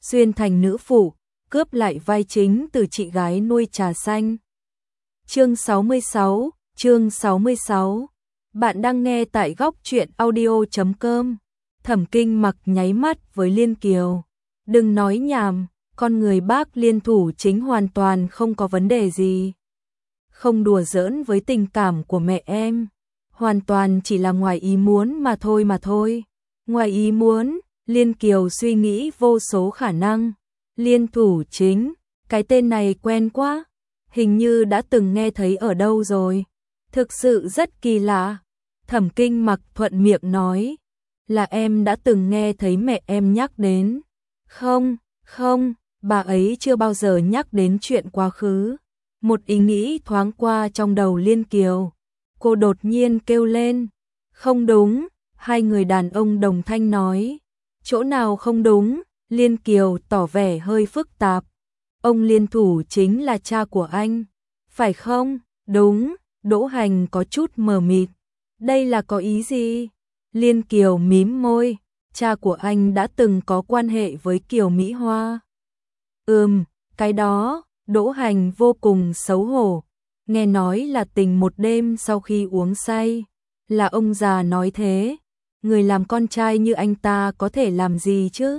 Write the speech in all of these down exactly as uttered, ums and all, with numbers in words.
xuyên thành nữ phụ, cướp lại vai chính từ chị gái nuôi trà xanh. Chương sáu mươi sáu, chương sáu mươi sáu. Bạn đang nghe tại góc truyện audio chấm com. Thẩm Kinh Mặc nháy mắt với Liên Kiều. Đừng nói nhảm, con người bác Liên thủ chính hoàn toàn không có vấn đề gì. Không đùa giỡn với tình cảm của mẹ em, hoàn toàn chỉ là ngoài ý muốn mà thôi mà thôi. Ngoài ý muốn, Liên Kiều suy nghĩ vô số khả năng. Liên thủ chính, cái tên này quen quá, hình như đã từng nghe thấy ở đâu rồi. Thực sự rất kỳ lạ. Thẩm Kinh Mặc thuận miệng nói, là em đã từng nghe thấy mẹ em nhắc đến. Không, không, bà ấy chưa bao giờ nhắc đến chuyện quá khứ. Một ý nghĩ thoáng qua trong đầu Liên Kiều. Cô đột nhiên kêu lên. Không đúng, hai người đàn ông đồng thanh nói. Chỗ nào không đúng? Liên Kiều tỏ vẻ hơi phức tạp. Ông Liên thủ chính là cha của anh. Phải không? Đúng, Đỗ Hành có chút mờ mịt. Đây là có ý gì? Liên Kiều mím môi. Cha của anh đã từng có quan hệ với Kiều Mỹ Hoa. Ừm, cái đó, Đỗ Hành vô cùng xấu hổ. Nghe nói là tình một đêm sau khi uống say. Là ông già nói thế. Người làm con trai như anh ta có thể làm gì chứ?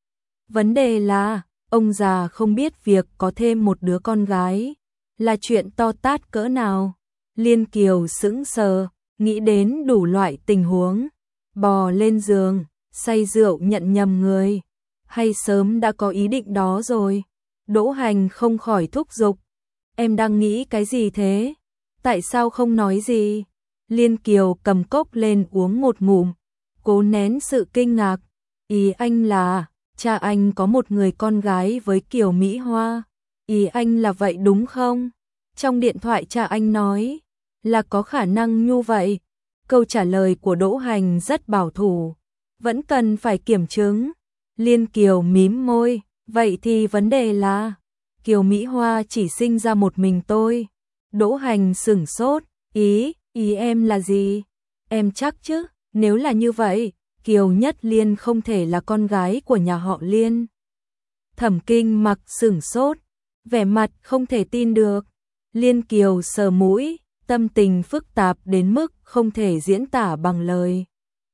Vấn đề là, ông già không biết việc có thêm một đứa con gái là chuyện to tát cỡ nào. Liên Kiều sững sờ, nghĩ đến đủ loại tình huống. Bò lên giường, say rượu nhận nhầm người. Hay sớm đã có ý định đó rồi. Đỗ Hành không khỏi thúc giục. Em đang nghĩ cái gì thế? Tại sao không nói gì? Liên Kiều cầm cốc lên uống một ngụm, cố nén sự kinh ngạc. Ý anh là, cha anh có một người con gái với Kiều Mỹ Hoa. Ý anh là vậy đúng không? Trong điện thoại cha anh nói, là có khả năng như vậy. Câu trả lời của Đỗ Hành rất bảo thủ. Vẫn cần phải kiểm chứng. Liên Kiều mím môi, vậy thì vấn đề là, Kiều Mỹ Hoa chỉ sinh ra một mình tôi. Đỗ Hành sửng sốt, ý, ý em là gì? Em chắc chứ, nếu là như vậy, Kiều Nhất Liên không thể là con gái của nhà họ Liên. Thẩm Kinh Mặc sửng sốt, vẻ mặt không thể tin được. Liên Kiều sờ mũi, tâm tình phức tạp đến mức không thể diễn tả bằng lời.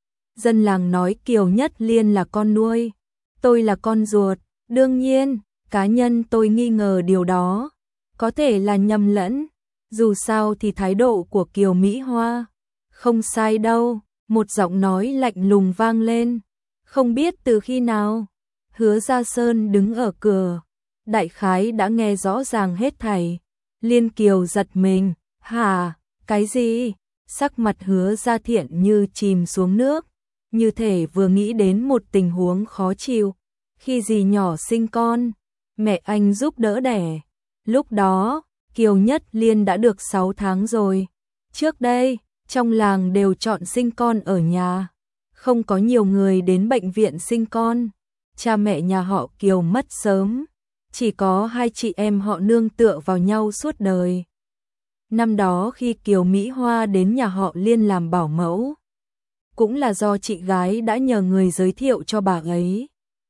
Dân làng nói Kiều Nhất Liên là con nuôi, tôi là con ruột. Đương nhiên, cá nhân tôi nghi ngờ điều đó. Có thể là nhầm lẫn. Dù sao thì thái độ của Kiều Mỹ Hoa không sai đâu. Một giọng nói lạnh lùng vang lên. Không biết từ khi nào, Hứa Gia Sơn đứng ở cửa. Đại khái đã nghe rõ ràng hết thảy. Liên Kiều giật mình. Hả? Cái gì? Sắc mặt Hứa Gia Thiện như chìm xuống nước. Như thể vừa nghĩ đến một tình huống khó chịu. Khi dì nhỏ sinh con, mẹ anh giúp đỡ đẻ. Lúc đó, Kiều Nhất Liên đã được sáu tháng rồi. Trước đây, trong làng đều chọn sinh con ở nhà. Không có nhiều người đến bệnh viện sinh con. Cha mẹ nhà họ Kiều mất sớm. Chỉ có hai chị em họ nương tựa vào nhau suốt đời. Năm đó khi Kiều Mỹ Hoa đến nhà họ Liên làm bảo mẫu, cũng là do chị gái đã nhờ người giới thiệu cho bà ấy.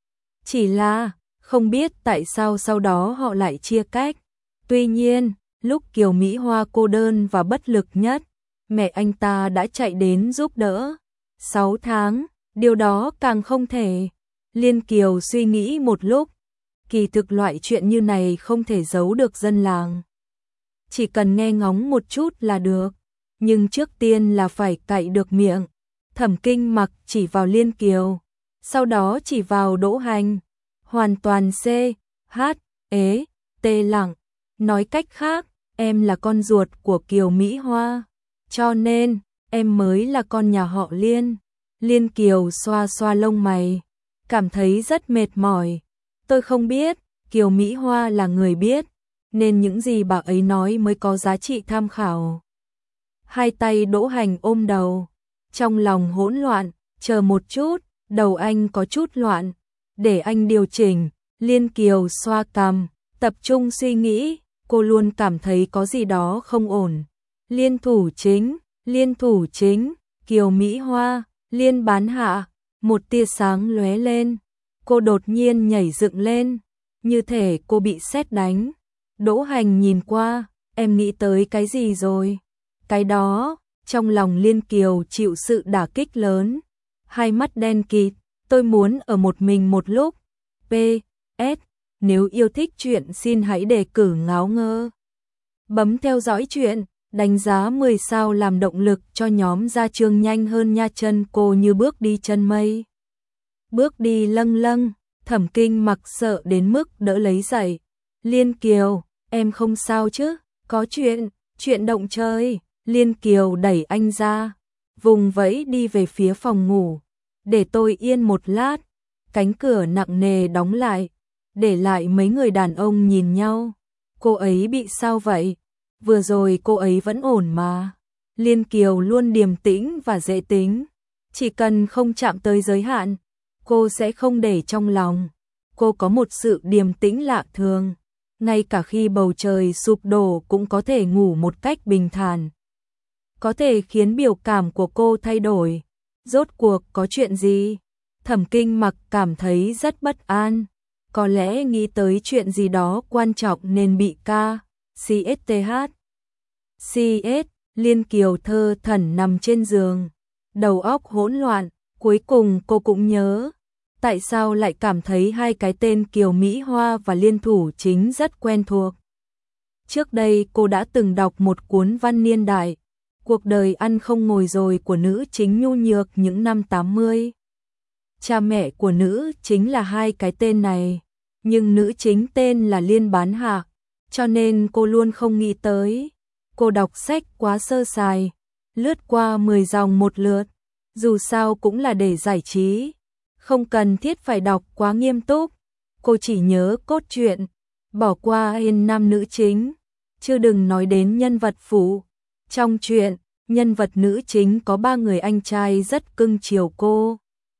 Chỉ là, không biết tại sao sau đó họ lại chia cách. Tuy nhiên, lúc Kiều Mỹ Hoa cô đơn và bất lực nhất, mẹ anh ta đã chạy đến giúp đỡ. Sáu tháng, điều đó càng không thể. Liên Kiều suy nghĩ một lúc. Kỳ thực loại chuyện như này không thể giấu được dân làng. Chỉ cần nghe ngóng một chút là được. Nhưng trước tiên là phải cạy được miệng. Thẩm Kinh Mặc chỉ vào Liên Kiều. Sau đó chỉ vào Đỗ Hành. Hoàn toàn C, H, ế, T lặng. Nói cách khác, em là con ruột của Kiều Mỹ Hoa. Cho nên, em mới là con nhà họ Liên. Liên Kiều xoa xoa lông mày. Cảm thấy rất mệt mỏi. Tôi không biết, Kiều Mỹ Hoa là người biết. Nên những gì bà ấy nói mới có giá trị tham khảo. Hai tay Đỗ Hành ôm đầu. Trong lòng hỗn loạn, chờ một chút, đầu anh có chút loạn. Để anh điều chỉnh. Liên Kiều xoa cằm, tập trung suy nghĩ. Cô luôn cảm thấy có gì đó không ổn. Liên thủ chính, liên thủ chính, Kiều Mỹ Hoa, Liên bán hạ. Một tia sáng lóe lên. Cô đột nhiên nhảy dựng lên, như thể cô bị sét đánh. Đỗ Hành nhìn qua, em nghĩ tới cái gì rồi? Cái đó, trong lòng Liên Kiều chịu sự đả kích lớn. Hai mắt đen kịt, tôi muốn ở một mình một lúc. pê ét Nếu yêu thích chuyện xin hãy đề cử Ngáo Ngơ. Bấm theo dõi chuyện, đánh giá mười sao làm động lực cho nhóm ra chương nhanh hơn nha. Chân cô như bước đi chân mây. Bước đi lâng lâng, Thẩm Kinh Mặc sợ đến mức đỡ lấy dậy. Liên Kiều, em không sao chứ? Có chuyện, chuyện động chơi. Liên Kiều đẩy anh ra, vùng vẫy đi về phía phòng ngủ. Để tôi yên một lát. Cánh cửa nặng nề đóng lại, để lại mấy người đàn ông nhìn nhau. Cô ấy bị sao vậy? Vừa rồi cô ấy vẫn ổn mà. Liên Kiều luôn điềm tĩnh và dễ tính. Chỉ cần không chạm tới giới hạn, cô sẽ không để trong lòng. Cô có một sự điềm tĩnh lạ thường. Ngay cả khi bầu trời sụp đổ cũng có thể ngủ một cách bình thản. Có thể khiến biểu cảm của cô thay đổi. Rốt cuộc có chuyện gì? Thẩm Kinh Mặc cảm thấy rất bất an. Có lẽ nghĩ tới chuyện gì đó quan trọng nên bị ca. xê ét tê hát. xê ét, Liên Kiều thơ thẩn nằm trên giường. Đầu óc hỗn loạn, cuối cùng cô cũng nhớ. Tại sao lại cảm thấy hai cái tên Kiều Mỹ Hoa và Liên Thủ Chính rất quen thuộc? Trước đây cô đã từng đọc một cuốn văn niên đại, cuộc đời ăn không ngồi rồi của nữ chính nhu nhược những năm tám mươi. Cha mẹ của nữ chính là hai cái tên này, nhưng nữ chính tên là Liên Bán Hạ, cho nên cô luôn không nghĩ tới. Cô đọc sách quá sơ sài, lướt qua mười dòng một lượt, dù sao cũng là để giải trí, không cần thiết phải đọc quá nghiêm túc. Cô chỉ nhớ cốt truyện, bỏ qua yên nam nữ chính, chứ đừng nói đến nhân vật phụ. Trong truyện, nhân vật nữ chính có ba người anh trai rất cưng chiều cô.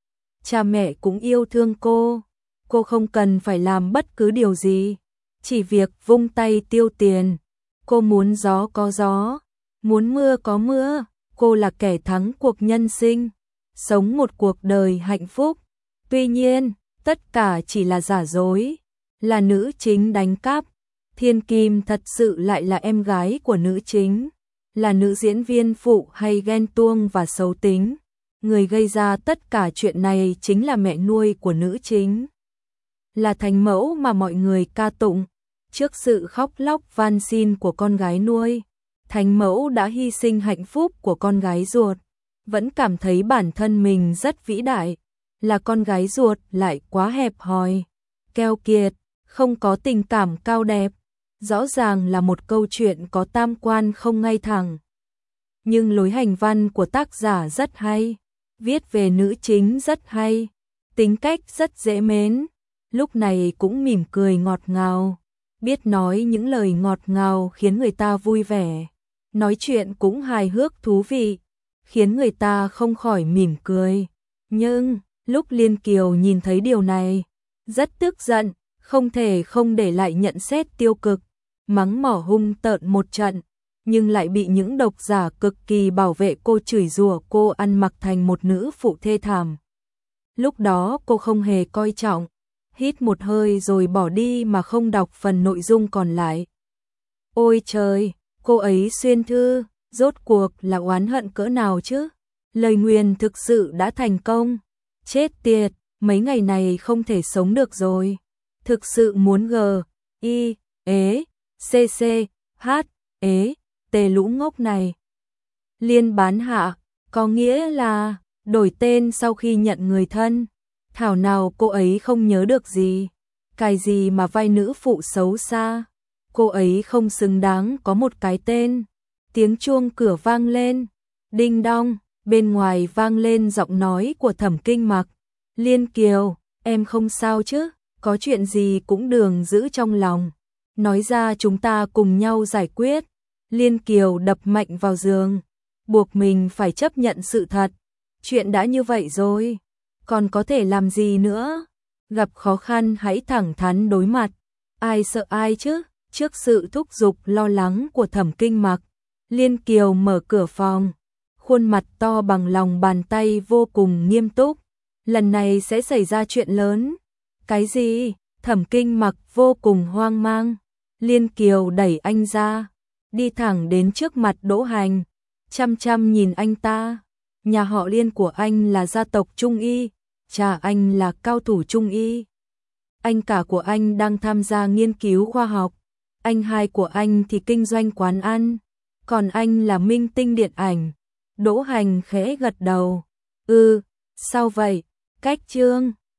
Cha mẹ cũng yêu thương cô, cô không cần phải làm bất cứ điều gì, chỉ việc vung tay tiêu tiền. Cô muốn gió có gió, muốn mưa có mưa, cô là kẻ thắng cuộc nhân sinh, sống một cuộc đời hạnh phúc. Tuy nhiên, tất cả chỉ là giả dối, là nữ chính đánh cắp. Thiên Kim thật sự lại là em gái của nữ chính, là nữ diễn viên phụ hay ghen tuông và xấu tính. Người gây ra tất cả chuyện này chính là mẹ nuôi của nữ chính, là thánh mẫu mà mọi người ca tụng. Trước sự khóc lóc van xin của con gái nuôi, thánh mẫu đã hy sinh hạnh phúc của con gái ruột, vẫn cảm thấy bản thân mình rất vĩ đại, là con gái ruột lại quá hẹp hòi, keo kiệt, không có tình cảm cao đẹp. Rõ ràng là một câu chuyện có tam quan không ngay thẳng. Nhưng lối hành văn của tác giả rất hay, viết về nữ chính rất hay, tính cách rất dễ mến, lúc này cũng mỉm cười ngọt ngào, biết nói những lời ngọt ngào khiến người ta vui vẻ, nói chuyện cũng hài hước thú vị, khiến người ta không khỏi mỉm cười. Nhưng, lúc Liên Kiều nhìn thấy điều này, rất tức giận, không thể không để lại nhận xét tiêu cực, mắng mỏ hung tợn một trận, nhưng lại bị những độc giả cực kỳ bảo vệ cô chửi rủa cô ăn mặc thành một nữ phụ thê thảm. Lúc đó cô không hề coi trọng, hít một hơi rồi bỏ đi mà không đọc phần nội dung còn lại. Ôi trời, cô ấy xuyên thư, rốt cuộc là oán hận cỡ nào chứ? Lời nguyền thực sự đã thành công. Chết tiệt, mấy ngày này không thể sống được rồi. Thực sự muốn g, i, ế, c, c, h, ế, tề lũ ngốc này. Liên Bán Hạ, có nghĩa là đổi tên sau khi nhận người thân. Thảo nào cô ấy không nhớ được gì. Cái gì mà vai nữ phụ xấu xa. Cô ấy không xứng đáng có một cái tên. Tiếng chuông cửa vang lên. Đinh đong, bên ngoài vang lên giọng nói của Thẩm Kinh Mặc. Liên Kiều, em không sao chứ? Có chuyện gì cũng đừng giữ trong lòng. Nói ra chúng ta cùng nhau giải quyết. Liên Kiều đập mạnh vào giường, buộc mình phải chấp nhận sự thật. Chuyện đã như vậy rồi, còn có thể làm gì nữa? Gặp khó khăn hãy thẳng thắn đối mặt. Ai sợ ai chứ? Trước sự thúc giục lo lắng của Thẩm Kinh Mặc, Liên Kiều mở cửa phòng, khuôn mặt to bằng lòng bàn tay vô cùng nghiêm túc. Lần này sẽ xảy ra chuyện lớn, Cái gì? Thẩm Kinh Mặc vô cùng hoang mang. Liên Kiều đẩy anh ra, đi thẳng đến trước mặt Đỗ Hành, chăm chăm nhìn anh ta. Nhà họ Liên của anh là gia tộc Trung Y, cha anh là cao thủ Trung Y. Anh cả của anh đang tham gia nghiên cứu khoa học, anh hai của anh thì kinh doanh quán ăn, còn anh là minh tinh điện ảnh. Đỗ Hành khẽ gật đầu. Ừ, sao vậy? Cách Trương